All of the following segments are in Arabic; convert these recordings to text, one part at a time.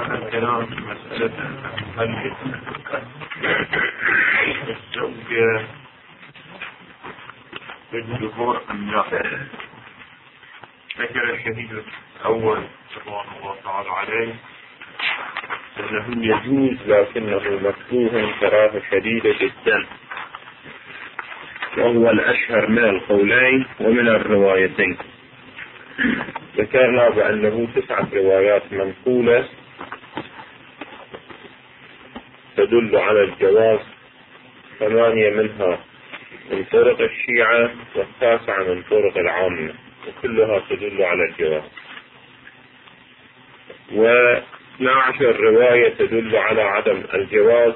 الكلام في مسألة هل الزوجة بالدبور أم لا؟ ذكر الشهيد الأول رضوان الله تعالى عليه أنه يجوز لكنه مكروه كراهة شديدة جدا، وهو الأشهر من القولين ومن الروايتين. ذكرنا بأنه 9 روايات منقولة تدل على الجواز، 8 منها من طرق الشيعة و9 من طرق العامة، وكلها تدل على الجواز. و12 رواية تدل على عدم الجواز،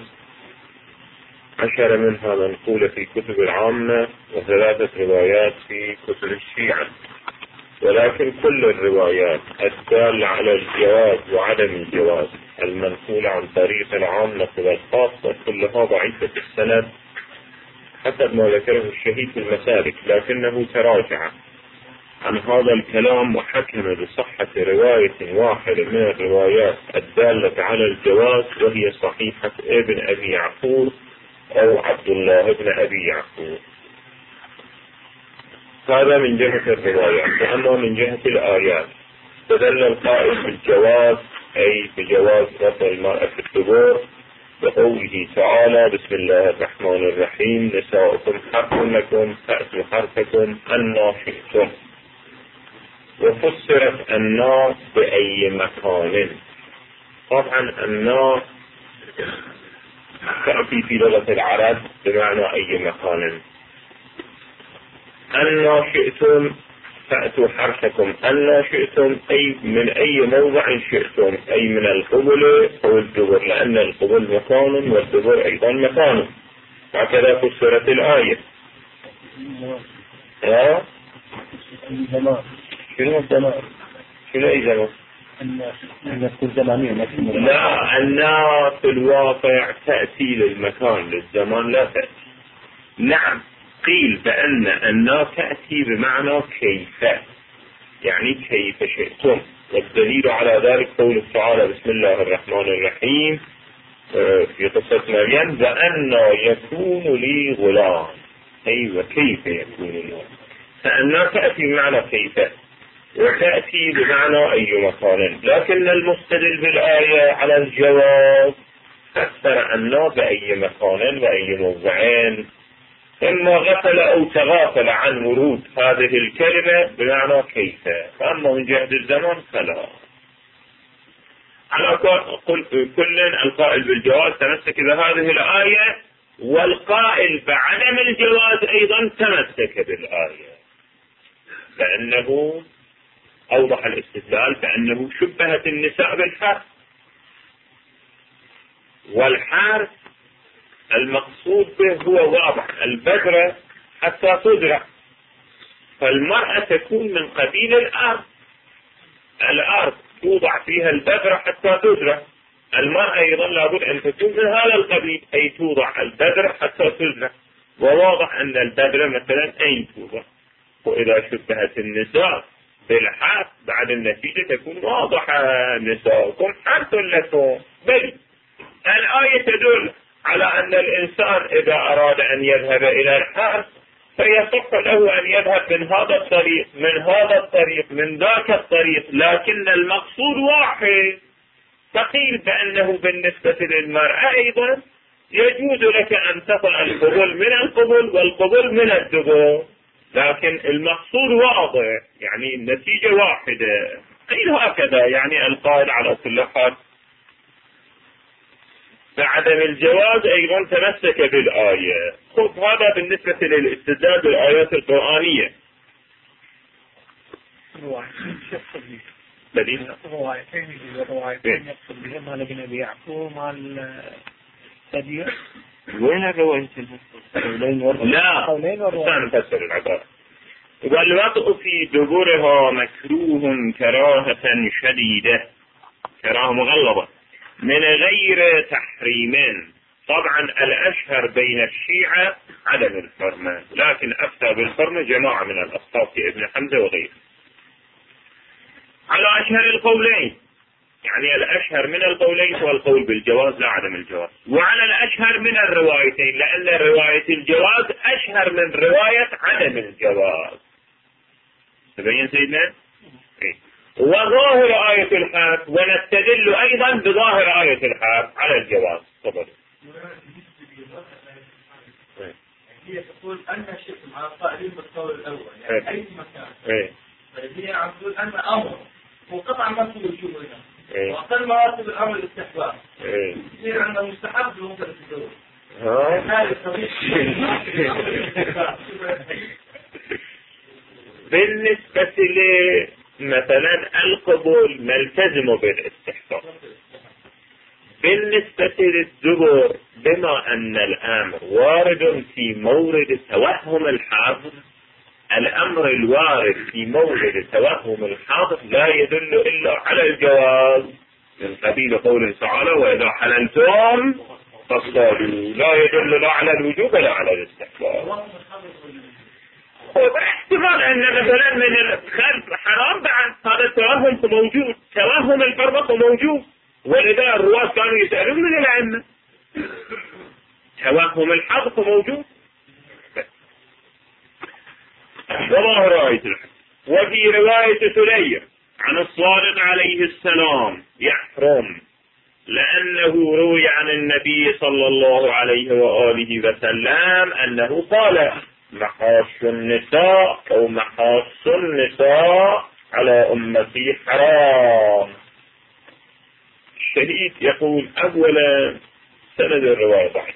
10 منها منقولة في كتب العامة و3 روايات في كتب الشيعة. ولكن كل الروايات الدالة على الجواز وعدم الجواز المنقولة عن طريق العامة والخاصة كلها ضعيفة السند حسب ما ذكره الشهيد في المسالك، لكنه تراجع عن هذا الكلام وحكم بصحة رواية واحدة من الروايات الدالة على الجواز، وهي صحيحة ابن أبي يعقوب أو عبد الله بن أبي يعقوب. هذا من جهة الروايات. وأما من جهة الآيات استدل القائل بالجواز أي بجواز وضع المرأة في الدبور بقوله تعالى: بسم الله الرحمن الرحيم، نساؤكم حرث لكم فأتوا حرثكم أنى شئتم. وفسرت أنى بأي مكان. طبعا أنى تأتي في لغة العرب بمعنى أي مكان. أنى شئتم فأتوا حرثكم أنى شئتم أي من أي موضع شئتم، أي من القبل أو الدبر، لأن القبل مكان والدبر أيضا مكان. هكذا فسرت الآية. شنو الزمان؟ شنو أي زمان؟ لا، أنى في الواقع تأتي للمكان، للزمان لا تأتي. نعم، قيل بأن أنى تأتي بمعنى كيف، يعني كيف شئتم. والدليل على ذلك قوله تعالى: بسم الله الرحمن الرحيم في قصة مريم: وأنى يكون لي غلام، أي وكيف يكون لي غلام. فأنى تأتي بمعنى كيف وتأتي بمعنى أي مكان، لكن المستدل بالآية على الجواز فسر أنى بأي مكان وأي موضعين، إما غفل أو تغافل عن ورود هذه الكلمة بمعنى كيف. فأما من جهة الزمان فلا. على كل القائل بالجواز تمسك بهذه الآية، والقائل بعدم الجواز أيضا تمسك بالآية، لأنه أوضح الاستدلال بأنه شبهت النساء بالحرث، والحرث المقصود به هو واضح، البذرة حتى تزرع، فالمرأة تكون من قبيل الأرض توضع فيها البذرة حتى تزرع. المرأة أيضا لابد أن تكون من هذا القبيل، أي توضع البذرة حتى تزرع. وواضح أن البذرة مثلا أين توضع. وإذا شبهت النساء بالحرث بعد النتيجة تكون واضحة: نساؤكم حرث لكم. بل الآية تدل على أن الإنسان إذا أراد أن يذهب إلى الحرث فيصح له أن يذهب من هذا الطريق، من هذا الطريق، من ذاك الطريق، لكن المقصود واحد. فقيل بأنه بالنسبة للمرأة أيضا يجوز لك أن تطع القبل من القبل والقبل من الدبر، لكن المقصود واضح، يعني النتيجة واحدة. قيل هكذا، يعني القائل على كل حال بعدم الجواز أيضا تمسك بالآية. خذ هذا بالنسبة للاستدلال بالآيات القرآنية. روايتين يقصد بهم على ابن أبي يعقوب مع السبيع. وين الروايتين؟ لا، سنفسر العبارة. والوضع في دبرها مكروه كراهة شديدة، كراهة مغلظة من غير تحريم. طبعا الأشهر بين الشيعة عدم الحرمة، لكن أفتى بالحرمة جماعة من الأصحاب ابن حمزة وغيره. على أشهر القولين يعني الأشهر من القولين هو القول بالجواز لا عدم الجواز، وعلى الأشهر من الروايتين، لأن رواية الجواز أشهر من رواية عدم الجواز. تبين سيدنا؟ وظاهر آية الحرف، ونستدل أيضا بظاهر آية الحرف على الجواز. تفضل. هي تقول أن الشرك مع القائلين بالقول الأول، يعني أي مكان. هي عم تقول أن أمر وقطع ما تقول شو هنا، وأقل مراتب الأمر الاستحباب. يصير عندنا مستحب وممكن تتزوج. هذا طريق. بالنسبة لي مثلا القبول نلتزم بالاستحباب. بالنسبة للزبور بما أن الأمر وارد في مورد توهم الحاضر، الأمر الوارد في مورد توهم الحاضر لا يدل إلا على الجواز، من قبيل قوله تعالى وإذا حللتم فاصطادوا، لا يدل لا على الوجوب ولا على الاستحباب. واحتمال أن مثلا من الخلف حرام بعد هذا التوهم موجود، توهم الفرق موجود، ولذا الرواة كانوا يسألون من الأئمة، توهم الحظ موجود. وظاهر آية الحج. وفي رواية سليم عن الصادق عليه السلام يحرم، لأنه روي عن النبي صلى الله عليه وآله وسلم أنه قال محاص النساء أو محاص النساء على أمتي حرام. الشهيد يقول أولا سند الرواية ضعيف،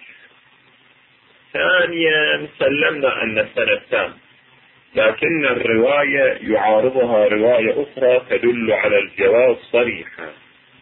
ثانيا سلمنا أن السند تام، لكن الرواية يعارضها رواية أخرى تدل على الجواز صريحا،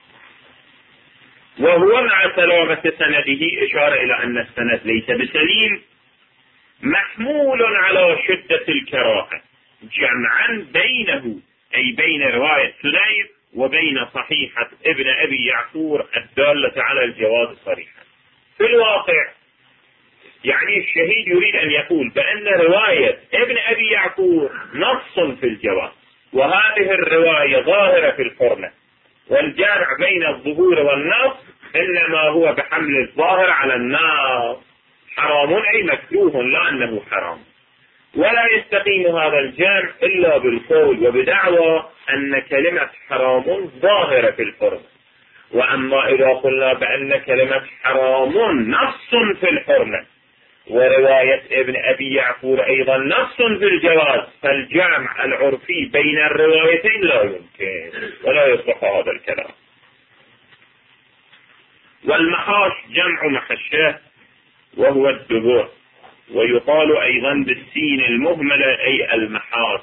وهو مع سلامة سنده إشارة إلى أن السند ليس بسليم، محمول على شدة الكراهة جمعا بينه أي بين رواية سليم وبين صحيحة ابن أبي يعفور الدالة على الجواز صريحا. في الواقع يعني الشهيد يريد أن يقول بأن رواية ابن أبي يعفور نص في الجواز، وهذه الرواية ظاهرة في الحرمة، والجامع بين الظهور والنص إنما هو بحمل الظاهر على النص، حرام أي مكروه لا أنه حرام، ولا يستقيم هذا الجامع إلا بالقول وبدعوى أن كلمة حرام ظاهرة في الحرمة. وأما إذا قلنا بأن كلمة حرام نص في الحرمة ورواية ابن أبي يعفور أيضا نص في الجواز، فالجامع العرفي بين الروايتين لا يمكن ولا يصح هذا الكلام. والمحاش جمع محشاه وهو الدبور، ويقال أيضا بالسين المهملة أي المحاس.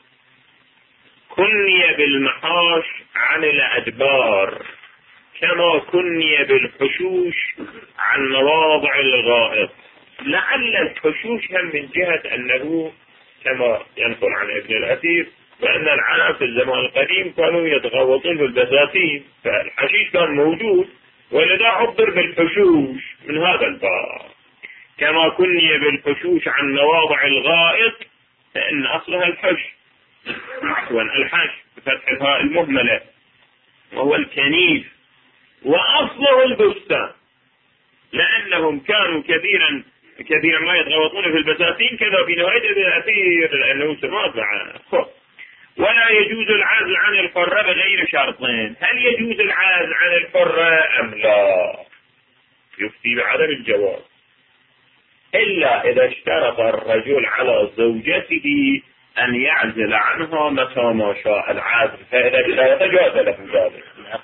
كني بالمحاش عن الأدبار كما كني بالحشوش عن مواضع الغائط، لعل الحشوش هم من جهة أنه كما ينقل عن ابن الأثير بأن العرب في الزمان القديم كانوا يتغوطون بالبساتين، فالحشيش كان موجود ولذا عبر بالحشوش من هذا الباب. كما كني بالحشوش عن مواضع الغائط فإن أصلها الحش، عفوا الحش بفتح الهاء المهملة، وهو الكنيف، وأصله البستان، لأنهم كانوا كثيرا ما يتغوطون في البساتين كذا في نوعية الأثير لأنه سماط معه. ولا يجوز العزل عن الحرة بغير شرطين. هل يجوز العزل عن الحرة أم لا؟ يفتي بعدم الجواز إلا إذا اشترط الرجل على زوجته أن يعزل عنها متى ما شاء العزل، فإذا اشترط جاز له ذلك.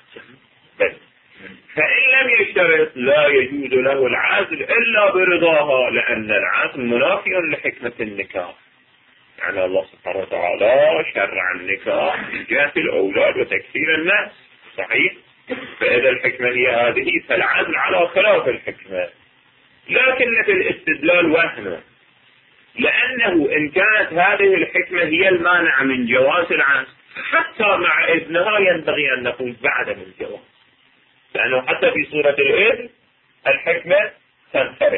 فإن لم يشترط لا يجوز له العزل إلا برضاها، لأن العزل منافي لحكمة النكاح. يعني الله سبحانه وتعالى شرع النكاح من جهة الأولاد وتكثير الناس، صحيح؟ فإذا الحكمة هي هذه فالعزل على خلاف الحكمة، لكن في الاستدلال وهمه، لأنه إن كانت هذه الحكمة هي المانع من جواز العزل حتى مع ابنها ينبغي أن نقول بعدم الجواز، لأنه حتى في صورة الابن الحكمة تنفرد،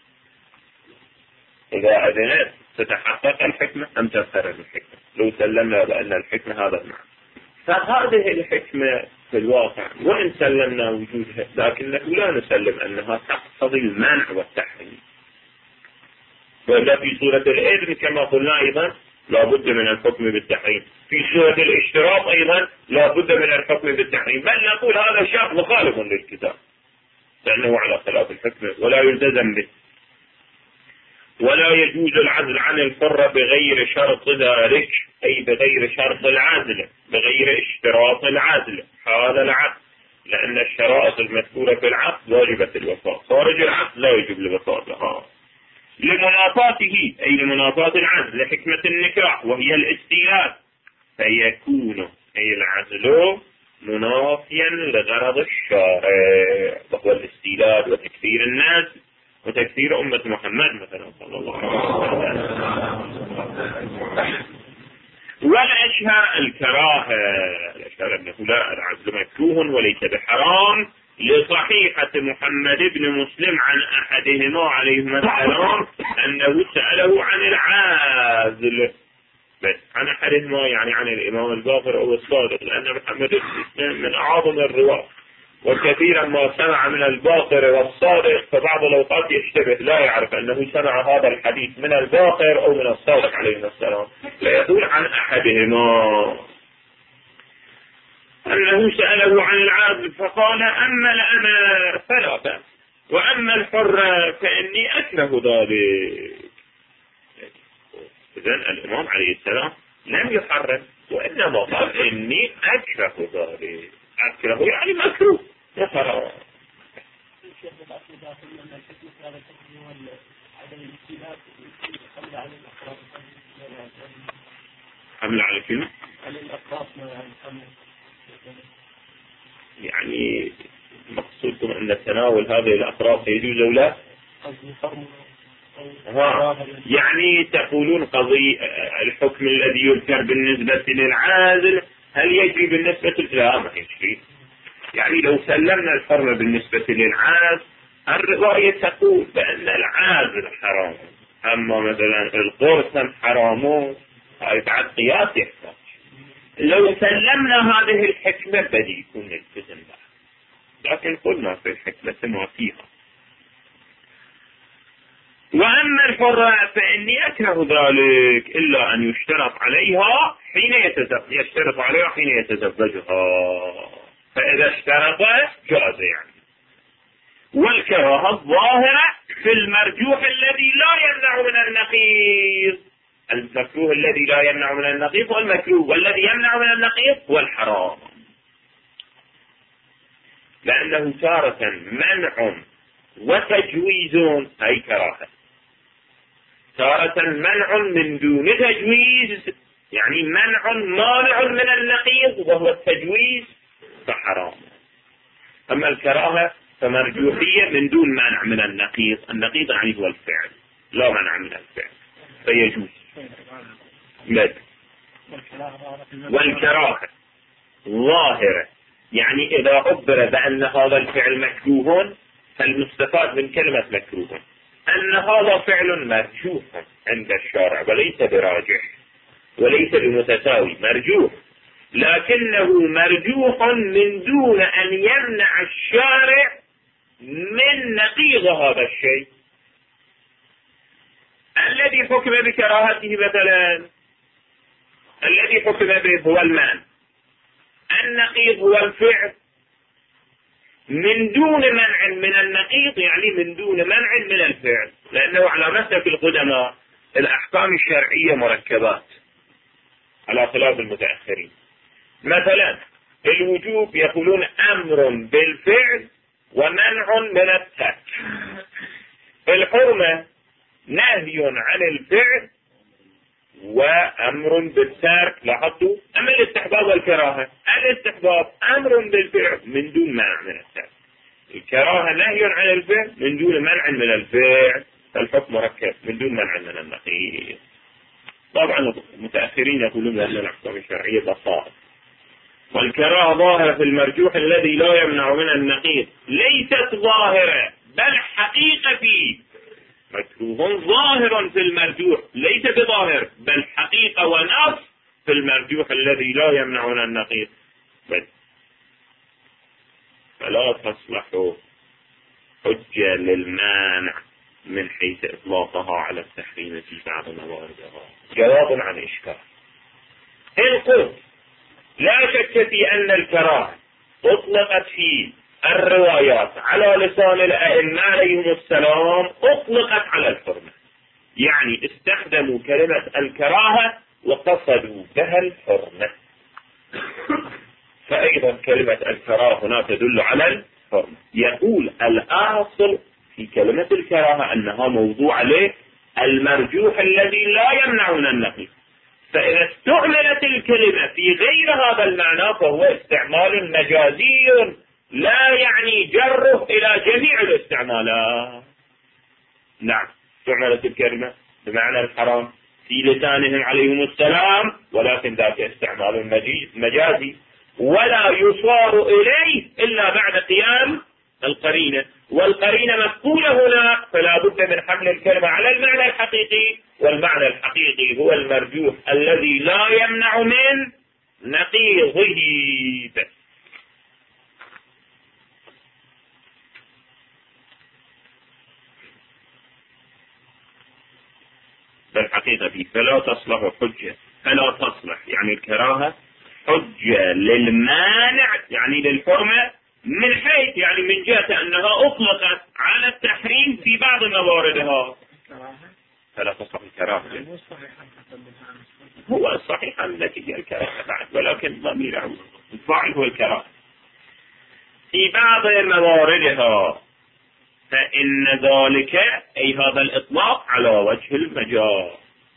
إذا أذنت تتحقق الحكمة أم تنفرد الحكمة، لو سلمنا بأن الحكمة هذا المعنى. فهذه الحكمة في الواقع وإن سلمنا وجودها لكنه لا نسلم أنها تقتضي المنع والتحريم. وإلا في سورة الإذن كما قلنا أيضا لا بد من الحكم بالتحريم، في سورة الاشتراط أيضا لا بد من الحكم بالتحريم، بل نقول هذا شرط مخالف للكتاب لأنه على خلاف الحكم ولا يلتزم به. ولا يجوز العزل عن الحرة بغير شرط ذلك، أي بغير شرط العزل، بغير اشتراط العزل هذا العقد، لأن الشرائط المذكورة في العقد واجبة الوفاء، خارج العقد لا يجب الوفاء لمنافاته، أي لمنافاة العزل لحكمة النكاح وهي الاستيلاء، فيكون أي العزل منافيا لغرض الشارع وهو الاستيلاء وتكثير الناس وتكثير أمة محمد مثلا صلى الله عليه وسلم. والأشهر الكراهة، الأشهر أنه لا العزل مكروه وليس بحرام لصحيحة محمد بن مسلم عن أحدهما عليهما السلام أنه سأله عن العازل، بس عن أحدهما يعني عن الإمام الباقر أو الصادق، لأن محمد بن مسلم من أعظم الرواة وكثيرا ما سمع من الباقر والصادق، فبعض الأوقات يشتبه لا يعرف أنه سمع هذا الحديث من الباقر أو من الصادق عليه السلام، فيقول عن أحدهما أنه سأله عن العازل فقال أما الأنا فلا بأس وأما الحر فإني أكره ذلك. إذن الإمام عليه السلام لم يحرم وإنما قال إني أكره ذلك، أكره يعني مكروه وحرام. حمل على كلمة يعني مقصودكم أن تناول هذه الأطراف يجوز أو لا؟ يعني تقولون قضية الحكم الذي يذكر بالنسبة للعازل هل يجري بالنسبة لا ما يجري، يعني لو سلمنا الحرمة بالنسبة للعازل الرواية تقول بأن العازل حرام، أما مثلا القرص حرامون هاي بعد قياس يحتاج. لو سلمنا هذه الحكمة بدي يكون التزم بها، لكن قلنا في الحكمة ما فيها. وأما الحرة فإني أكره ذلك إلا أن يشترط عليها حين يتزوجها، فإذا اشترط جاز يعني. والكراهة الظاهرة في المرجوح الذي لا يمنع من النقيض، المكروه الذي لا يمنع من النقيض والمكروه، والذي يمنع من النقيض هو الحرام، لأنه تارة منع وتجويز أي كراهة، تارة منع من دون تجويز يعني منع مانع من النقيض وهو التجويز فحرام. أما الكراهة فمرجوحية من دون منع من النقيض، النقيض يعني هو الفعل لا منع من الفعل فيجوز. والكراهة ظاهرة يعني إذا عبر بأن هذا الفعل مكروه فالمستفاد من كلمة مكروه أن هذا فعل مرجوح عند الشارع وليس براجح وليس بمتساوي، مرجوح، لكنه مرجوح من دون أن يمنع الشارع من نقيض هذا الشيء. الذي حكم بكراهته مثلا الذي حكم به هو المنع، النقيض هو الفعل من دون منع من النقيض يعني من دون منع من الفعل، لأنه على مسلك القدماء الأحكام الشرعية مركبات على خلاف المتأخرين. مثلا الوجوب يقولون أمر بالفعل ومنع من الترك، الحرمة نهي عن الفعل وأمر بالترك، لاحظتوا؟ أما الاستحباب والكراهة، الاستحباب أمر بالفعل من دون منع من الترك، الكراهة نهي عن الفعل من دون منع من الفعل، فالحكم مركب من دون منع من النقيض. طبعا المتأخرين يقولون أن الأحكام الشرعية بساطة. والكراهة ظاهرة في المرجوح الذي لا يمنع من النقيض، ليست ظاهرة بل حقيقة فيه، مكروه ظاهر في المرجوح ليس بظاهر بل حقيقة ونص في المرجوح الذي لا يمنع من النقيض. بل فلا تصلح حجة للمانع من حيث إطلاقها على التحريم في بعض مواردها. جواب عن إشكال. إن قلت لا شك في أن الكراهة أطلقت في الروايات على لسان الأئمة عليهم السلام أطلقت على الحرمة، يعني استخدموا كلمة الكراهة وقصدوا بها الحرمة، فأيضا كلمة الكراهة هنا تدل على الحرمة. يقول الأصل في كلمة الكراهة أنها موضوع له المرجوح الذي لا يمنع من النقل، فإذا استعملت الكلمة في غير هذا المعنى فهو استعمال مجازي لا يعني جره إلى جميع الاستعمالات. نعم، استعملت الكلمة بمعنى الحرام في لسانهم عليهم السلام، ولكن ذاك استعمال مجازي ولا يصار إليه إلا بعد قيام القرينة، والقرينة مفقودة هنا، فلا بد من حمل الكلمة على المعنى الحقيقي، والمعنى الحقيقي هو المرجوح الذي لا يمنع من نقيضه. بالحقيقة فلا تصلح حجة، فلا تصلح يعني الكراهة حجة للمانع يعني للحرمة، من حيث يعني من جهة أنها أطلقت على التحريم في بعض مواردها. فلا تصلح الكراهة، هو الصحيح التي هي الكراهة بعد، ولكن ضميره الفاعل هو الكراهة في بعض مواردها، فإن ذلك أي هذا الإطلاق على وجه المجاز.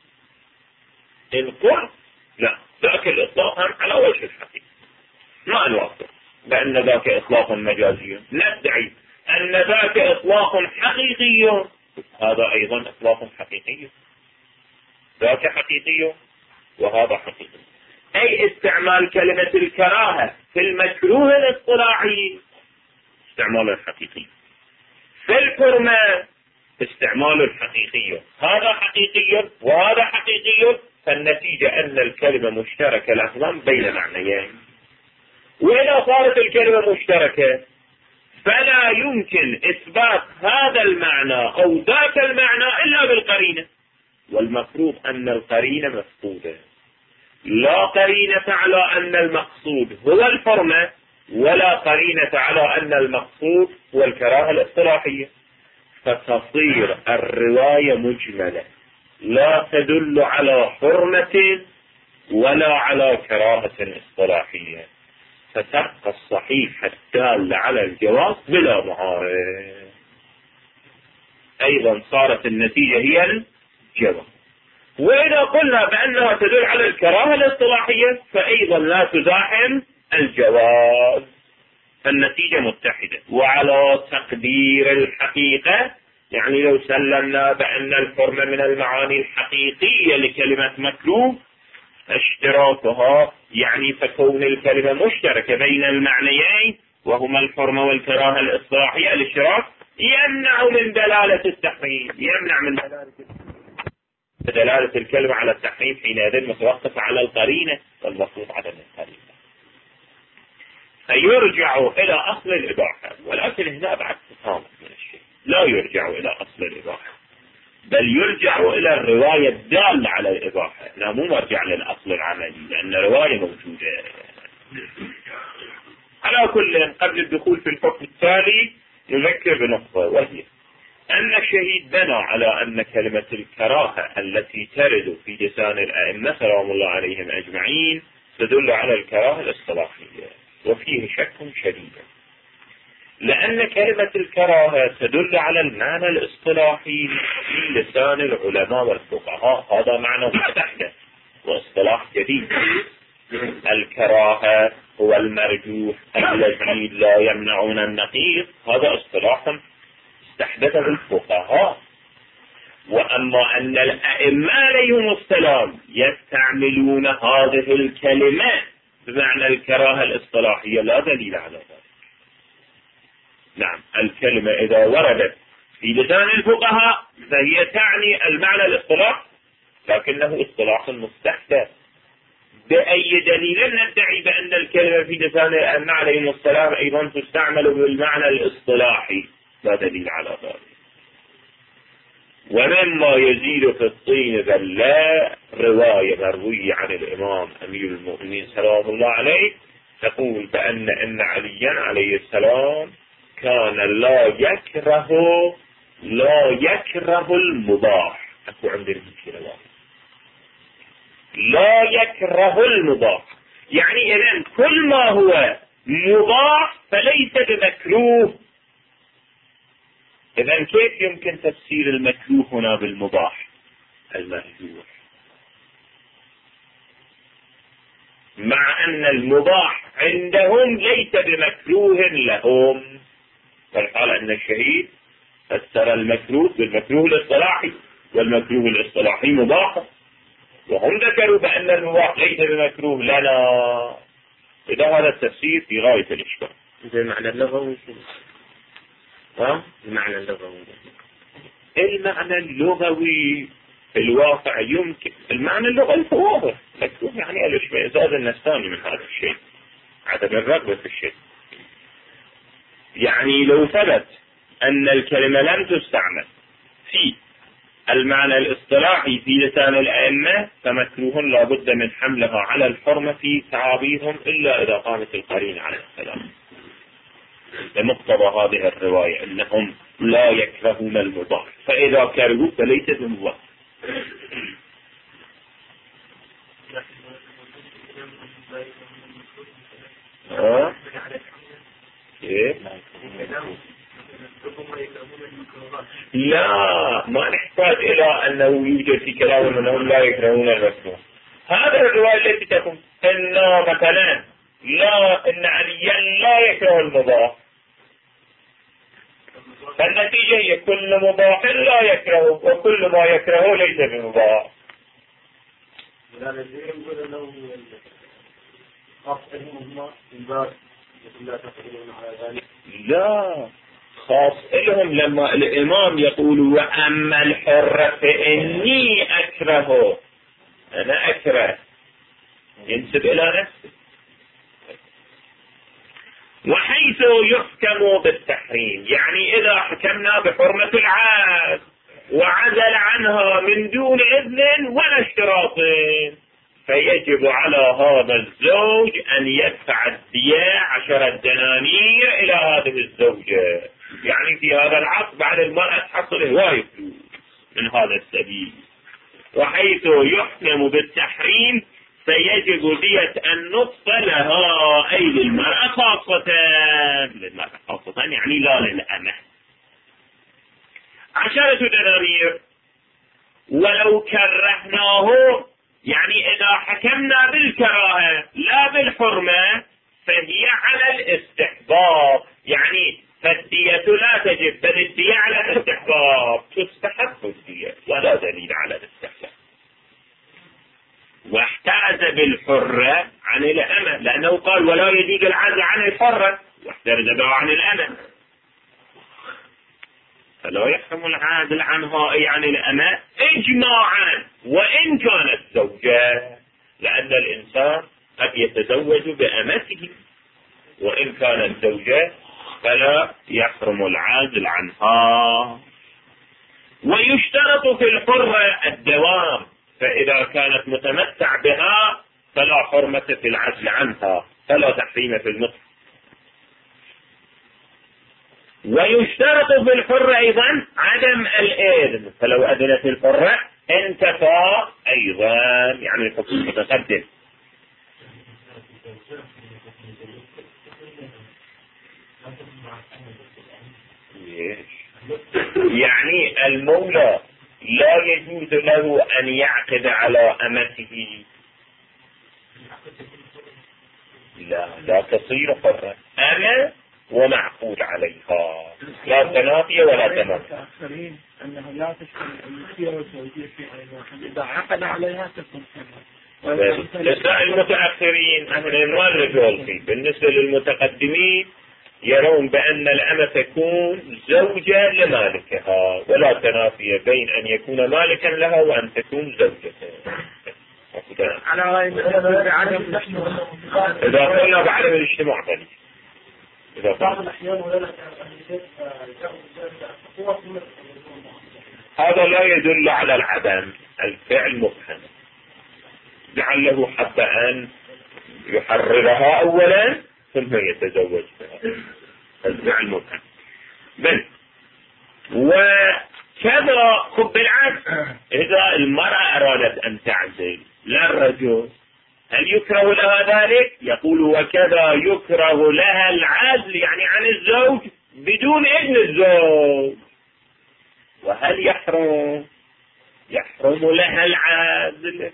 إن قلت لا، ذاك الإطلاق هم على وجه الحقيقة، ما نوافق بأن ذاك إطلاق مجازي، ندعي أن ذاك إطلاق حقيقي، هذا أيضا إطلاق حقيقي، ذاك حقيقي وهذا حقيقي. أي استعمال كلمة الكراهة في المكروه الاصطلاحي استعمال حقيقي، في الحرمة استعمال الحقيقي، هذا حقيقي وهذا حقيقي، فالنتيجة أن الكلمة مشتركة لفظا بين معنيين، وإذا صارت الكلمة مشتركة فلا يمكن إثبات هذا المعنى أو ذاك المعنى إلا بالقرينة، والمفروض أن القرينة مفقودة، لا قرينة على أن المقصود هو الحرمة، ولا قرينة على أن المقصود هو الكراهة الاصطلاحية، فتصير الرواية مجملة لا تدل على حرمة ولا على كراهة اصطلاحية، فتبقى الصحيح الدال على الجواز بلا معارض. أيضا صارت النتيجة هي الجواز. وإذا قلنا بأنها تدل على الكراهة الاصطلاحية فأيضا لا تزاحم الجواز، فالنتيجة متحدة. وعلى تقدير الحقيقة يعني لو سلمنا بأن الحرمة من المعاني الحقيقية لكلمة مكروه، اشتراكها يعني فكون الكلمة مشتركة بين المعنيين وهما الحرمة والكراهة الاصطلاحية، الاشتراك يمنع من دلالة التحريم، يمنع من دلالة الكلمة على التحريم، حينئذ متوقف على القرينة والمفروض عدم القرينة، فيرجع إلى أصل الإباحة. ولكن هنا بعد تفاوت من الشيء، لا يرجع إلى أصل الإباحة بل يرجع إلى الرواية الدالة على الإباحة، لا مو مرجع للأصل العملي لأن الرواية موجودة. على كل، قبل الدخول في الحكم التالي نذكر بنقطة، وهي أن الشهيد بنى على أن كلمة الكراهة التي ترد في لسان الأئمة سلام الله عليهم أجمعين تدل على الكراهة الاصطلاحية، وفيه شك شديد، لأن كلمة الكراهة تدل على المعنى الاصطلاحي في لسان العلماء والفقهاء، هذا معنى مستحدث واصطلاح جديد. الكراهة هو المرجوح الذي لا يمنع من النقيض، هذا اصطلاح استحدثه الفقهاء. وأما أن الأئمة عليهم السلام يستعملون هذه الكلمة بمعنى الكراهة الاصطلاحية لا دليل على ذلك. نعم، الكلمة إذا وردت في لسان الفقهاء فهي تعني المعنى الاصطلاح، لكنه اصطلاح مستحدث بأي دليل ندعي بأن الكلمة في لسان الأئمة عليهم السلام أيضا تستعمل بالمعنى الاصطلاحي؟ لا دليل على ذلك. ومما يزيد في الطين بلاء رواية مروية عن الإمام أمير المؤمنين سلام الله عليه تقول بأن عليا عليه السلام كان لا يكره المباح. أكو عندنا كثير لا يكره المباح، يعني إذن كل ما هو مباح فليس بمكروه. إذن كيف يمكن تفسير المكروه هنا بالمباح المهجور، مع أن المباح عندهم ليس بمكروه لهم؟ فالحال أن الشهيد فسر المكروه بالمكروه الاصطلاحي، والمكروه الاصطلاحي مباح، وهم ذكروا بأن المباح ليس بمكروه لنا. إذا هذا التفسير في غاية الإشكال. إذا المعنى اللغوي المعنى اللغوي في الواقع يمكن المعنى اللغوي واضح، مكروه يعني الاشمئزاز النفساني من هذا الشيء، عدم الرغبة في الشيء. يعني لو ثبت أن الكلمة لم تستعمل في المعنى الاصطلاحي في لسان الأئمة فمكروه لا بد من حملها على الحرمة في تعابيرهم إلا إذا قامت القرينة على السلام. بمقتضى هذه الرواية أنهم لا يكرهون المباح، فإذا كرهوا فليس بمباح. لا، ما نحتاج إلى أنه يوجد في كلامهم أنهم لا يكرهون المكروه. هذا الرواية التي تكون إن مثلا إن عليا لا يكره المباح، فالنتيجة هي كل مباح لا يكره، وكل ما يكره ليس بمباح. لا، خاص لهم لما الإمام يقول وأما الحر فإني أكره، أنا أكره، ينسب إلى نفسه. وحيث يحكم بالتحريم، يعني إذا حكمنا بحرمة العاد وعزل عنها من دون إذن ولا اشتراط فيجب على هذا الزوج أن يدفع الدية 10 دنانير إلى هذه الزوجة. يعني في هذا العقد بعد المرأة تحصل هواية من هذا السبيل. وحيث يحكم بالتحريم فيجب دية النصف لها، أي للمرأة خاصة، يعني لا للأمة 10 دنانير. ولو كرهناه، يعني إذا حكمنا بالكراهة لا بالحرمة فهي على الاستحباب، يعني فالدية لا تجب بل الدية على الاستحباب، تستحب الدية ولا دليل على الاستحباب. واحترز بالحرة عن الأمة، لأنه قال ولا يجوز العزل عن الحرة، واحترز به عن الأمة، فلا يحكم العازل عنها أي عن الأمة إجماعا وإن كانت زوجة، لأن الإنسان قد يتزوج بأمته، وإن كانت زوجة فلا يحرم العازل عنها. ويشترط في الحرة الدوام، فإذا كانت متمتع بها فلا حرمة في العزل عنها، فلا تحريم في المطلق. ويشترط في الحرة أيضا عدم الإذن، فلو أذنت الحرة انتفى أيضا، يعني الحكم متقدم. يعني المولى لا يجوز له أن يعقد على أمته، لا تصير حرة، أنا ومعقود عليها، لا تنافي ولا تنافي. أنه لا تشمل المسيرة والزوجية في عينها، إذا عقد عليها تكون حرة. المتأخرين ما الرجال فيه، بالنسبة للمتقدمين يرون بأن الأمة تكون زوجة لمالكها، ولا تنافي بين أن يكون مالكا لها وأن تكون زوجة. الكلام إذا قلنا بعدم الاجتماع بني بعض الأحيان ولا هذا لا يدل على العدم. الفعل مبهم، لعله حتى أن يحررها أولا ثم يتزوج بها. الفعل مبهم بل وكذا. خب بالعكس، إذا المرأة أرادت أن تعزل لا الرجل، هل يكره لها ذلك؟ يقول وكذا يكره لها العزل يعني عن الزوج بدون إذن الزوج. وهل يحرم لها العزل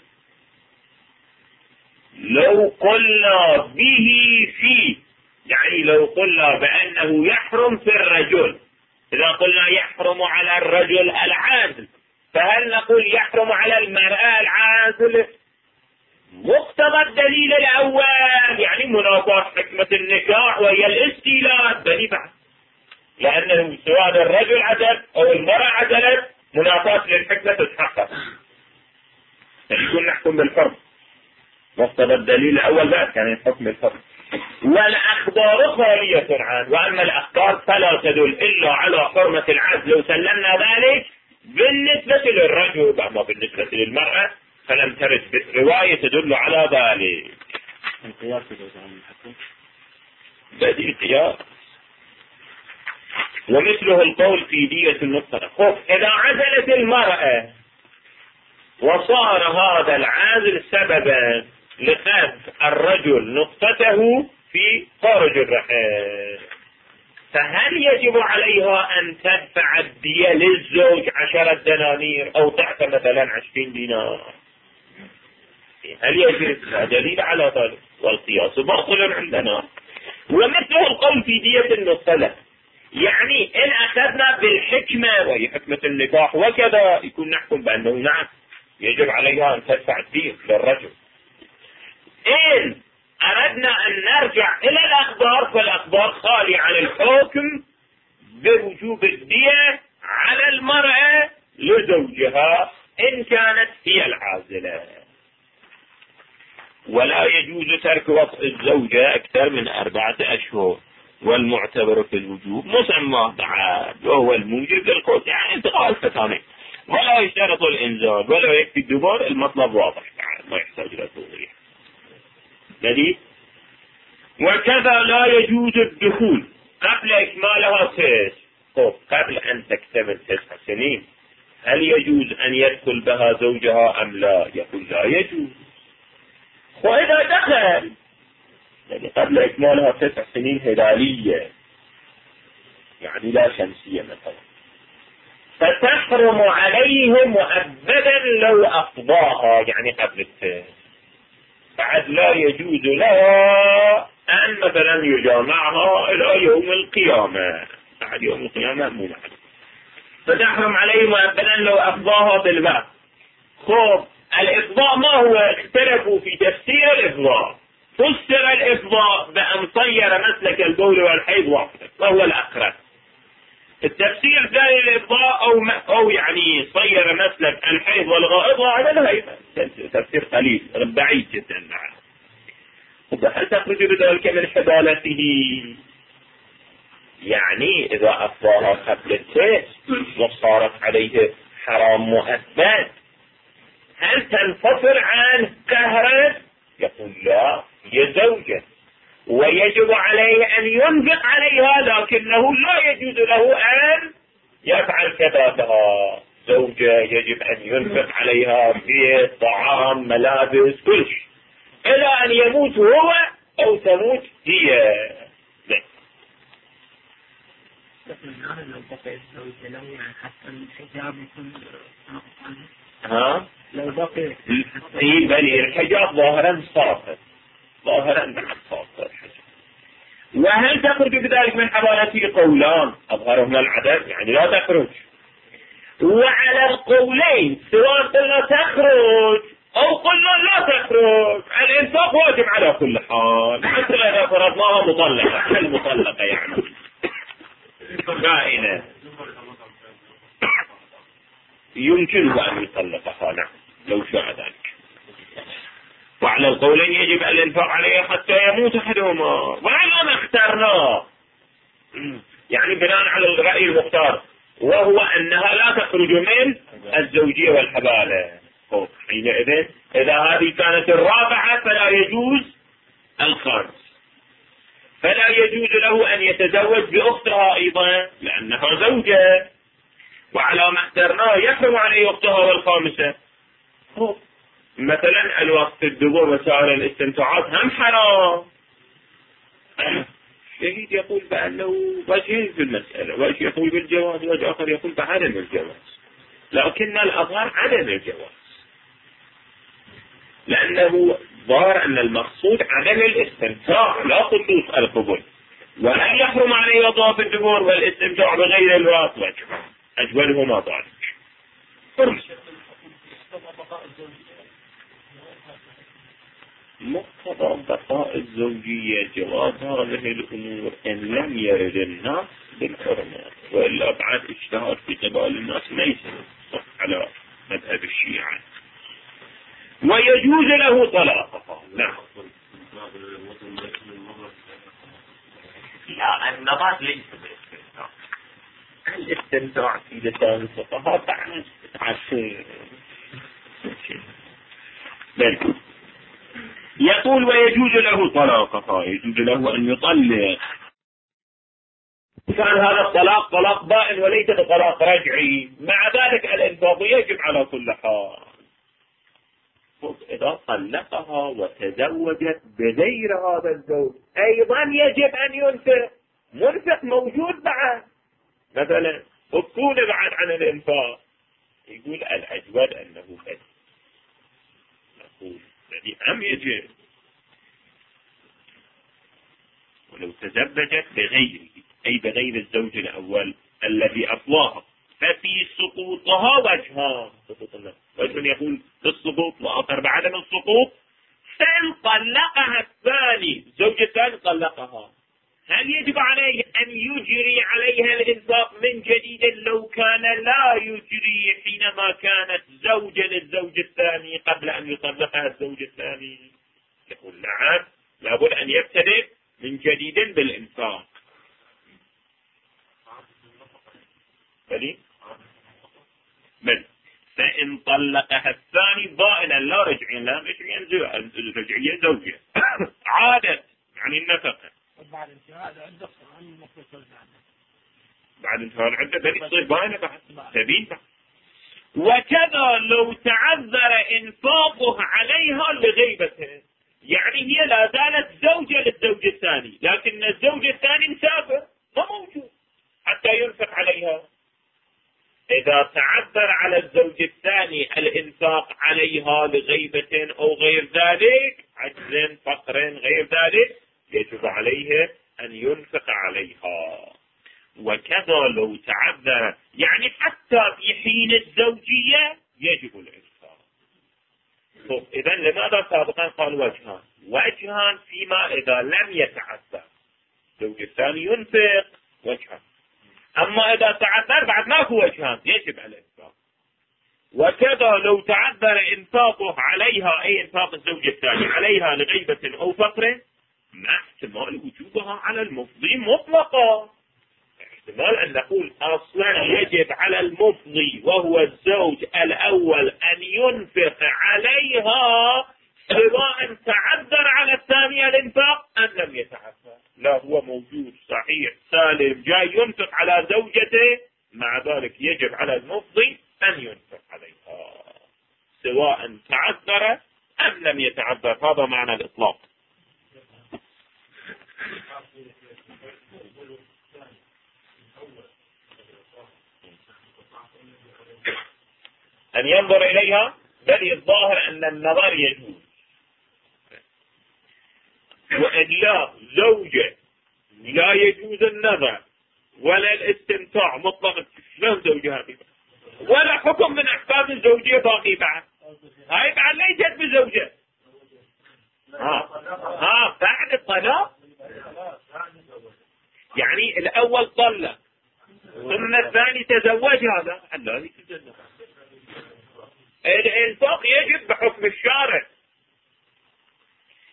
لو قلنا به فيه؟ يعني لو قلنا بأنه يحرم في الرجل، إذا قلنا يحرم على الرجل العزل، فهل نقول يحرم على المرأة العزل؟ مقتضى الدليل الأول يعني مناقضة حكمة النكاح وهي الاستيلاء بني بعد، لأنه سواء الرجل عدل أو المرأة عدلت مناقضة للحكمة تتحقق، فيكون نحكم بالحرم. مقتضى الدليل الأول لا كان حكم الحرم. والأخبار خالية عنه، وأما الأخبار فلا تدل إلا على حرمة العزل لو سلمنا ذلك بالنسبة للرجل، أما بالنسبة للمرأة فلم ترد رواية تدل على ذلك. القياس عن الحكم بدي قياس. ومثله القول في دية النصرة. خب إذا عزلت المرأة وصار هذا العازل سببا لخف الرجل نقطته في خارج الرحم، فهل يجب عليها أن تدفع الدية للزوج 10 دنانير أو تعطى مثلا 20 دينار؟ هل يجب؟ لا دليل على ذلك، والقياس باطل عندنا. ومثله القول في دية النصلة، يعني إن أخذنا بالحكمة وهي حكمة النكاح وكذا يكون نحكم بأنه نعم يجب عليها أن تدفع الدين للرجل. إن أردنا أن نرجع إلى الأخبار فالأخبار خالية عن الحكم بوجوب الدية على المرأة لزوجها إن كانت هي العازلة. ولا يجوز ترك وطء الزوجة أكثر من 4 أشهر، والمعتبر في الوجوب مسمى بعد وهو الموجب للقوت، يعني انتقال فتانين، ولا يشترط الإنزال ولا يكفي الدبر. المطلب واضح بعد ما يحتاج إلى توضيح. جديد. وكذا لا يجوز الدخول قبل إكمالها 6. قبل أن تكتمل 9 سنين هل يجوز أن يدخل بها زوجها أم لا؟ يقول لا يجوز. وإذا دخل يعني قبل إكمالها 9 سنين هلالية يعني لا شمسية مثلا، فتحرم عليه مؤبدا لو أفضاها يعني قبل 6. بعد لا يجوز لها أن مثلا يجامعها إلى يوم القيامة، بعد يوم القيامة مو بعد، فتحرم عليه مؤبدا لو أفضاها بالباب. خب الإفضاء ما هو؟ اختلفوا في تفسير الإفضاء. فسر الإفضاء بأن صير مسلك البول والحيض واحدا، وهو الأقرب. التفسير الثاني للإفضاء أو يعني صير مسلك الحيض والغائض على الهيئة، تفسير قليل بعيد جدا معه. هل تخرج بذلك من حبالته؟ يعني إذا أفضاها قبل 6 وصارت عليه حرام مؤبد هل تنفصل عن قهرا؟ يقول لا، هي زوجة ويجب عليه أن ينفق عليها، لكنه لا يجوز له أن يفعل كذاتها. زوجة يجب أن ينفق عليها بيت طعام ملابس كل شيء إلى أن يموت هو أو تموت هي. لو بقي الزوجة لو يعني حتى الحجاب يكون ها؟ لو بقي بل الحجاب ظاهرا صافت، ظاهرا بعد صافت الحجاب. وهل تخرج بذلك من حوالته؟ قولان أظهرهما العدد يعني لا تخرج. وعلى القولين سواء قلنا تخرج أو قلنا لا تخرج الإنفاق واجب على كل حال، حتى إذا فرضناها مطلقة المطلقة يعني بائنة يمكنه أن يطلقها نعم لو شاء ذلك. وعلى القولين يجب الإنفاق عليه حتى يموت أحدهما، وإلا ما اخترناه، يعني بناء على الرأي المختار، وهو أنها لا تخرج من الزوجية والحبالة. حينئذ إذا هذه كانت الرابعة فلا يجوز الخامس، فلا يجوز له أن يتزوج بأختها أيضا لأنها زوجة، وعلى ما اخترناه يحرم عليه أختها والخامسة. مثلا الوقت الدبور وسائر الاستمتاعات هم حرام. شهيد يقول بأنه وجهين في المسألة، وجه يقول بالجواز وجه آخر يقول بعدم الجواز، لكن الأظهر عدم الجواز، لأنه ظاهر أن المقصود عدم الاستمتاع لا خصوص القبول، وأن يحرم عليه وطواف الدبور والاستمتاع بغير الوقت أجولهما ذلك. مقتضى بقاء الزوجية جواز هذه الأمور إن لم يرد الناس بالحرمة، وإلا بعد اجتهاد في قبال الناس ليس على مذهب الشيعة. ويجوز له طلاقها. نعم. لا، النبات ليس بالاستمتاع. الاستمتاع في لسان الفقهاء بعد عشر. يقول ويجوز له طلاقها، يجوز له أن يطلق. كان هذا الطلاق طلاق بائن وليس طلاق رجعي، مع ذلك الإنفاق يجب على كل حال. إذا طلقها وتزوجت بغير هذا الزوج أيضا يجب أن ينفق. منفق موجود بعد، مثلا الطول بعد عن الإنفاق. يقول الأجود أنه بدي، نقول بدي أم يجب. ولو تزوجت بغيره أي بغير الزوج الأول الذي أطلاها ففي سقوطها وجهان. وجه يقول بالسقوط وآخر بعدم السقوط. فإن طلقها الثاني، الزوج الثاني طلقها، هل يجب عليه أن يجري عليها الإنفاق من جديد لو كان لا يجري حينما كانت زوجة للزوج الثاني قبل أن يطلقها الزوج الثاني؟ يقول نعم، لابد أن يبتدئ من جديد بالإنفاق. بل فإن طلقها الثاني ضائنا لا رجعيا، لا رجعيا زوجة عادت يعني النفقة بعد انتهاء العدة بعد انتهاء العدة بل تصير باينة بعد تبين بعد. وكذا لو تعذر إنفاقه عليها لغيبته، يعني هي لا زالت زوجة للزوج الثاني لكن الزوج الثاني مسافر ما موجود حتى ينفق عليها. إذا تعذر على الزوج الثاني الإنفاق عليها لغيبة أو غير ذلك، عجز فقر غير ذلك، يجب عليه أن ينفق عليها. وكذا لو تعذر، يعني حتى في حين الزوجية يجب الإنفاق. إذن لماذا سابقا قال وجهان؟ وجهان فيما إذا لم يتعذر الزوج الثاني ينفق وجهان، أما إذا تعذر بعد ماكو وجهان يجب الإنفاق. وكذا لو تعذر إنفاقه عليها أي إنفاق الزوج الثاني عليها لغيبة أو فقر، مع احتمال وجوبها على المفضي مطلقا. احتمال أن نقول أصلا يجب على المفضي وهو الزوج الأول أن ينفق عليها سواء تعذر على الثانية الإنفاق أم لم يتعذر. لا، هو موجود صحيح سالم جاي ينفق على زوجته، مع ذلك يجب على المفضي أن ينفق عليها سواء تعذر أم لم يتعذر. هذا معنى الإطلاق. أن ينظر إليها، بل الظاهر أن النظر يجوز. وإن لا زوجة لا يجوز النظر ولا الاستمتاع مطلقا، شلون زوجة هذه؟ ولا حكم من أحكام الزوجية باقي بعد، هاي بعد ليست بزوجة. بعد الطلاق يعني الأول طلق ثم الثاني تزوج، هذا لا يجوز. الإنفاق يجب بحكم الشارع،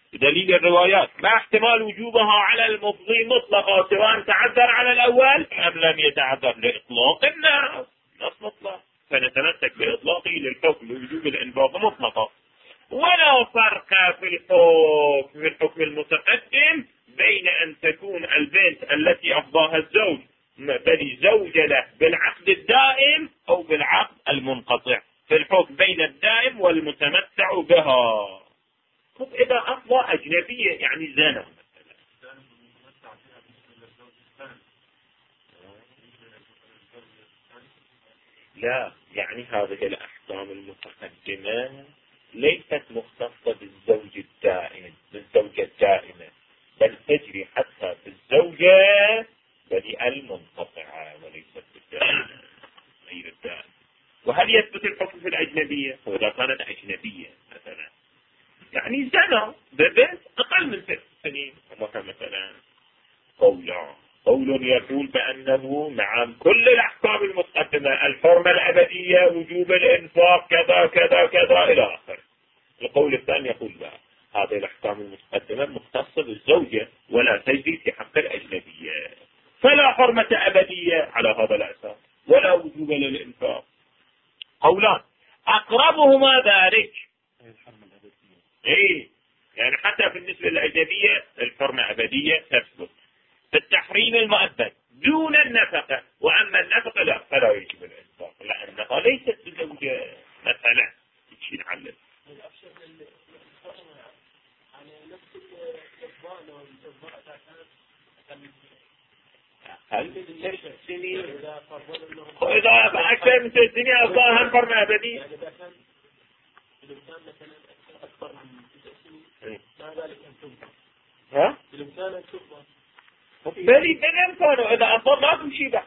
بدليل الروايات مع احتمال وجوبها على المفضي مطلقا سواء تعذر على الأول أم لم يتعذر لإطلاق النص مطلق، فنتمسك بإطلاقه للحكم بوجوب الإنفاق مطلقا. ولا فرق في الحكم المتقدم بين أن تكون البنت التي أفضاها الزوج بل زوجة له بالعقد الدائم أو بالعقد المنقطع، في الحكم بين الدائم والمتمتع بها. إذا أفضى أجنبية يعني زنا لا، يعني هذه الأحكام المتقدمة ليست مختصة بالزوج الدائم بالزوجة الدائمة، بل تجري حتى في الزوجة المنقطعة وليست بالدائمة غير الدائم. وهل يثبت الحكم في الأجنبية؟ وإذا كانت أجنبية مثلا يعني زنا ببنت أقل من 6 سنين، مثلا قول يقول بأنه مع كل الأحكام المتقدمة الحرمة الأبدية وجوب الإنفاق كذا كذا كذا إلى آخر. القول الثاني يقول لا، هذه الأحكام المتقدمة مختصة بالزوجة ولا تجري في حق الأجنبية، فلا حرمة أبدية على هذا الأساس ولا وجوب للإنفاق. قولان أقربهما ذلك يعني حتى بالنسبة للأجنبية الحرمة أبدية تثبت بالتحريم المؤبد دون النفقة، وأما النفقة لا فلا يجب الإنفاق لأنها ليست بزوجة مثلا يشير على هل 6 سنين وإذا أكثر من 6 سنين أفضاها حرمة أبدية ها؟ بلي بالإمكانه إذا أفضل ما تمشي بحث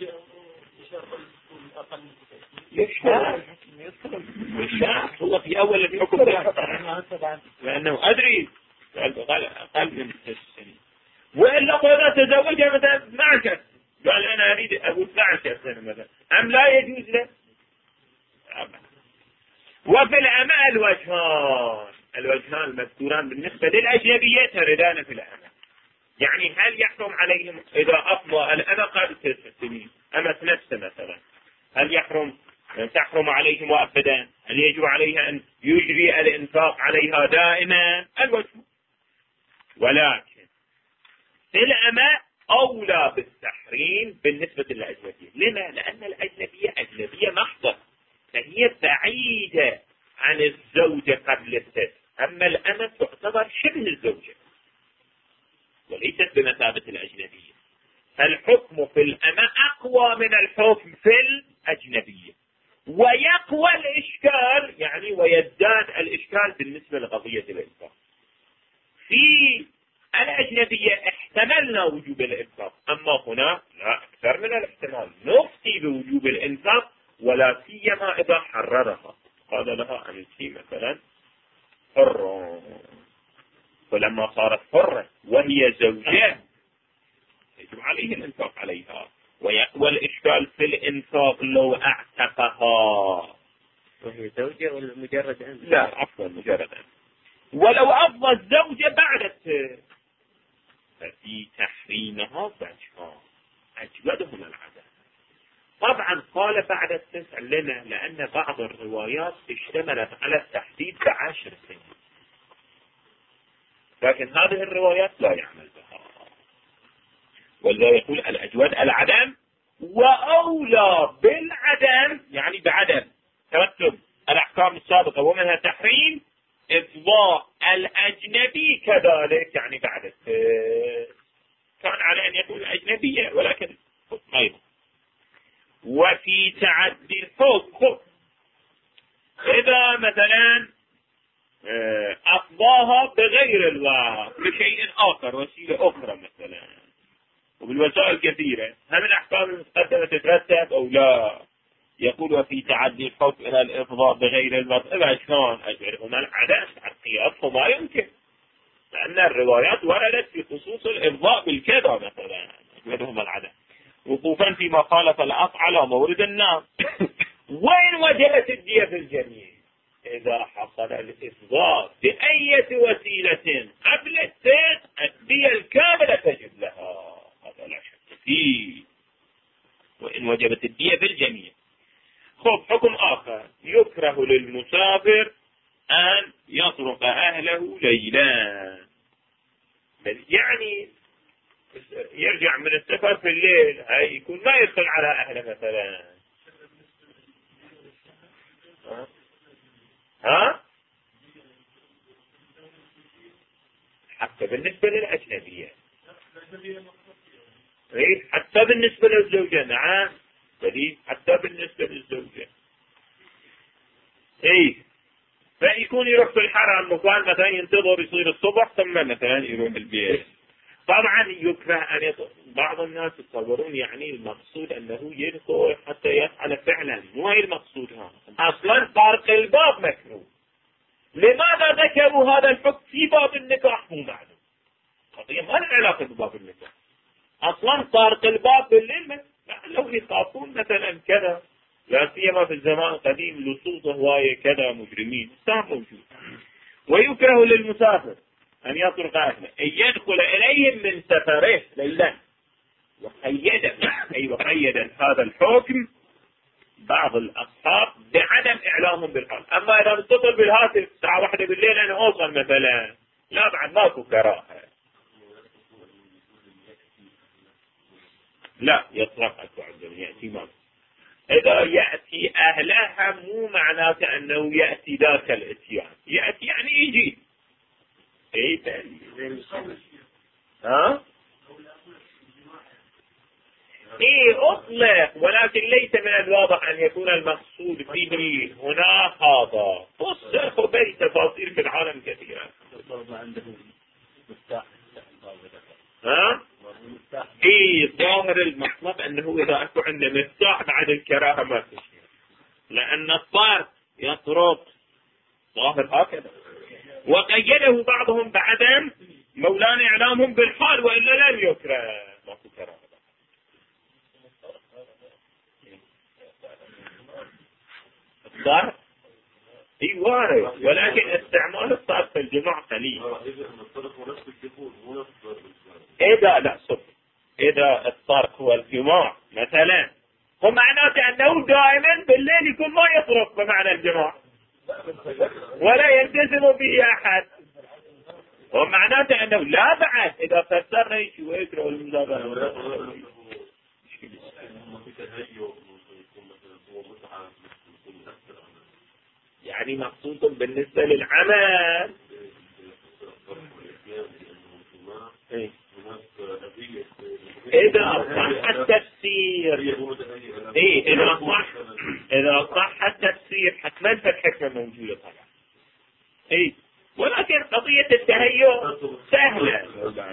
يشاء هو في أول الحكم لأنه أدري أقل من 6 سنين، وإلا إذا تزوجها مثلا 12 قال أنا أريد أقول 12 سنة مثلا أم لا يجوز له. وفي الأمة الوجهان المذكوران بالنسبة للأجنبية تردان في الأمة، يعني هل يحرم عليهم إذا أفضى الأمة قبل 6 سنين أمة نفسه مثلا هل تحرم عليهم مؤبدا؟ هل يجب عليها أن يجري الإنفاق عليها دائما؟ الوجه ولكن الأمة أولى بالتحريم بالنسبة للأجنبية. لما؟ لأن الأجنبية أجنبية محضة فهي بعيدة عن الزوجة قبل الست، أما الأمة تعتبر شبه الزوجة وليست بمثابة الأجنبية، فالحكم في الأمة أقوى من الحكم في الأجنبية، ويقوى الإشكال يعني ويزداد الإشكال بالنسبة لقضية الإنفاق. في الأجنبية احتملنا وجوب الإنفاق، أما هنا لا أكثر من الاحتمال نفتي بوجوب الإنفاق ولا سيما إذا حررها قال لها أنت مثلا حرة، فلما صارت حرة وهي زوجة يجب عليه الإنفاق عليها، ويقوى الإشكال في الإنفاق لو أعتقها وهي زوجة ولا مجرد أنت؟ لا عفوا مجرد أنت، ولو أفضى الزوجة بعد ففي تحريمها وجهان أجودهما العدم. طبعا قال بعد 9 لنا لأن بعض الروايات اشتملت على التحديد ب10 سنين، لكن هذه الروايات لا يعمل بها، ولا يقول الأجود العدم، وأولى بالعدم يعني بعدم ترتب الأحكام السابقة ومنها تحريم إفضاء الأجنبي كذلك يعني بعد كان على أن يكون الأجنبية ولكن غيره. وفي تعدي الحكم إذا مثلا أفضاها بغير الوقت بشيء آخر وسيلة أخرى مثلا، وبالوسائل كثيرة، هم الأحكام المتقدمة تترتب أو لا؟ يقول وفي تعدي الحكم إلى الإفضاء بغير الوقت إذا كان أجرهما العدم القياس ما يمكن، لأن الروايات وردت في خصوص الإفضاء بالكذا مثلا أجرهما العدم وقوفا فيما خالف الأصل على مورد الناس. وين وجبت الدية في الجميع؟ إذا حصل الإفضاء بأية وسيلة قبل السيق الدية الكاملة تجب لها، هذا لا شك فيه، وإن وجبت الدية بالجميع. خب حكم آخر، يكره للمسافر أن يطرق أهله ليلا، يعني يرجع من السفر في الليل، هاي يكون ما يدخل على أهله مثلا. ها؟ حتى بالنسبة للأجنبية، حتى بالنسبة للزوجة، نعم، حتى بالنسبة للزوجة. فيكون يروح في الحرم مكان مثلا ينتظر يصير الصبح ثم مثلا يروح البيت. طبعا يكره أن بعض الناس يتصورون يعني المقصود أنه يدخل حتى يفعل فعلا، مو هي المقصود. أصلا طرق الباب مكروه. لماذا ذكروا هذا الحكم في باب النكاح؟ مو معلوم، قضية ما لها علاقة بباب النكاح. أصلا طرق الباب بالليل لو يخافون مثلا كذا، لا سيما في الزمان القديم لصوص هواية كذا مجرمين صار موجود. ويكره للمسافر أن يطرق أهله، أن يدخل إليهم من سفره ليلا، وقيد هذا الحكم بعض الأصحاب بعدم إعلامهم بالحال. أما إذا اتصل بالهاتف الساعة 1 بالليل أنا أوصل مثلا، لا بعد ماكو كراهة، لا يطرق أكو عندهم يأتي ماكو. إذا يأتي أهلها مو معناته أنه يأتي ذاك الاتيان، يأتي يعني يجي. أطلق، ولكن ليس من الواضح أن يكون المقصود به هنا هذا. فسر بين تفاصيل في العالم كثيرة. ظاهر المطلب أنه إذا أكو عنده مفتاح بعد الكراهة ما تشير، لأن الطار يطرق، ظاهر هكذا. وقيده بعضهم بعدم مولانا إعلامهم بالحال، وإلا لم يكره، ماكو كراهة. الطار وارد، ولكن استعمال الطار في الجماع قليل. إذا الطرق هو الجماع مثلا، ومعناته أنه دائما بالليل يكون ما يطرق بمعنى الجماع ولا يلتزم به أحد، ومعناته أنه لا بعد إذا فسرنا شيء ويكره المزابرة. يعني مقصود بالنسبة للعمل إذا صح التفسير، إذا صح التفسير حتما فالحكمة موجودة طبعا. ولكن قضية التهيؤ سهلة،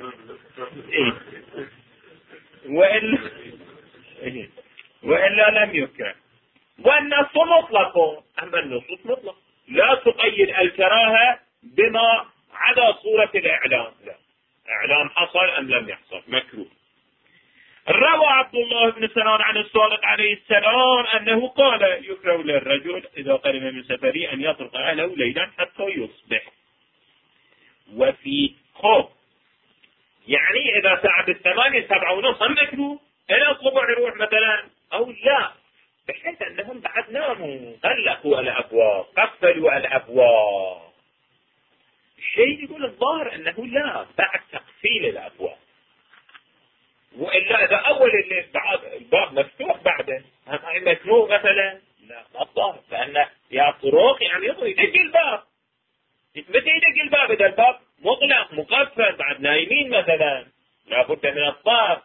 وإلا لم يكره. والنص مطلق، أما النصوص مطلق لا تقيد الكراهة بما عدا صورة الإعلام، لا، إعلام حصل أم لم يحصل مكروه. روى عبد الله بن سنان عن الصادق عليه السلام أنه قال يكره للرجل إذا قدم من سفره أن يطرق أهله ليلا حتى يصبح. وفي خوف يعني إذا ساعة 8 7:30 مكروه، إلى الصبح يروح مثلا أو لا، بحيث أنهم بعد ناموا، غلقوا الأبواب، قفلوا الأبواب. الشيء يقول الظاهر أنه لا، بعد تقفيل الأبواب. وإلا إذا أول الليل الباب مفتوح بعده مكروه مثلا، لا الظاهر، لأن يا طرق يعني يدق الباب. متى يدق الباب؟ إذا الباب مغلق مقفل بعد نايمين مثلا، لابد من الطاق.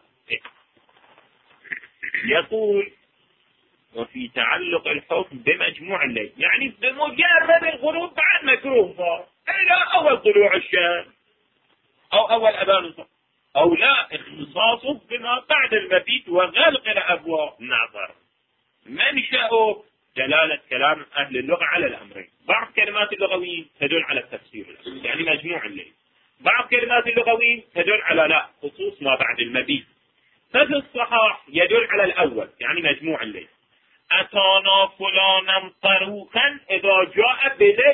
يقول وفي تعلق الحكم بمجموع الليل، يعني بمجرد الغروب بعد مكروه صار إلى أول طلوع الشمس أو أول أذان الصبح، أو لا اختصاصه بما بعد المبيت وغلق الأبواب. نظر منشأ دلالة كلام أهل اللغة على الأمرين. بعض كلمات اللغويين تدل على التفسير يعني مجموع الليل، بعض كلمات اللغويين تدل على لا خصوص ما بعد المبيت. ففي الصحاح يدل على الأول يعني مجموع الليل، أتانا فلانا طروقا إذا جاء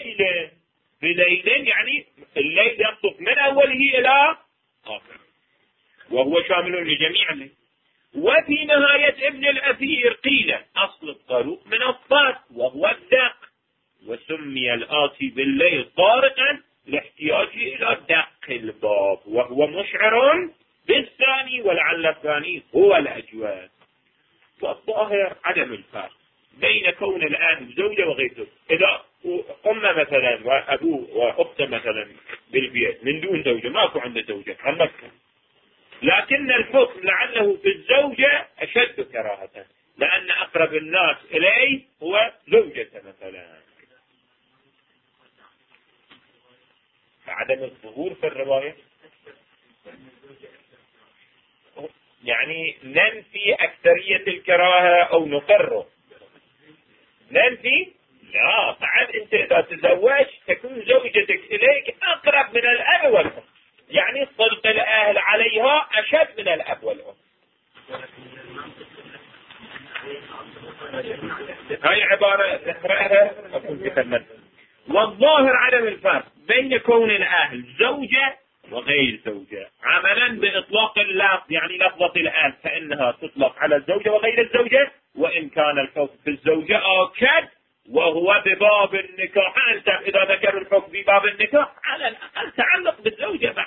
بليل يعني الليل يصف من أوله إلى آخر، وهو شامل لجميع الليل. وفي نهاية ابن الأثير قيل أصل الطروق من الطرق وهو الدق، وسمي الآتي بالليل طارقا لاحتياجه إلى دق الباب، وهو مشعر بالثاني، ولعل الثاني هو الأجواد. والظاهر عدم الفرق بين كون الآن زوجة وغير زوجة. إذا أم مثلا وأبوه وأخته مثلا بالبيت من دون زوجة، ماكو عنده زوجة عن مكة، لكن الحكم لعله في الزوجة أشد كراهة، لأن أقرب الناس إليه هو زوجته مثلا. عدم الظهور في الرواية يعني ننفي أكثرية الكراهة أو نقره؟ ننفي؟ لا، بعد أنت إذا تزوجت تكون زوجتك إليك أقرب من الأب والأم، يعني صلة الأهل عليها أشد من الأب والأم. هاي عبارة نقرأها أكون بخدمة. والظاهر عدم الفرق بين كون الأهل زوجة وغير زوجة، عملا بإطلاق اللفظ، يعني لفظة الأهل فإنها تطلق على الزوجة وغير الزوجة، وإن كان الحكم في الزوجة أكد وهو بباب النكاح. أنت إذا ذكر الحكم بباب النكاح على الأقل تعلق بالزوجة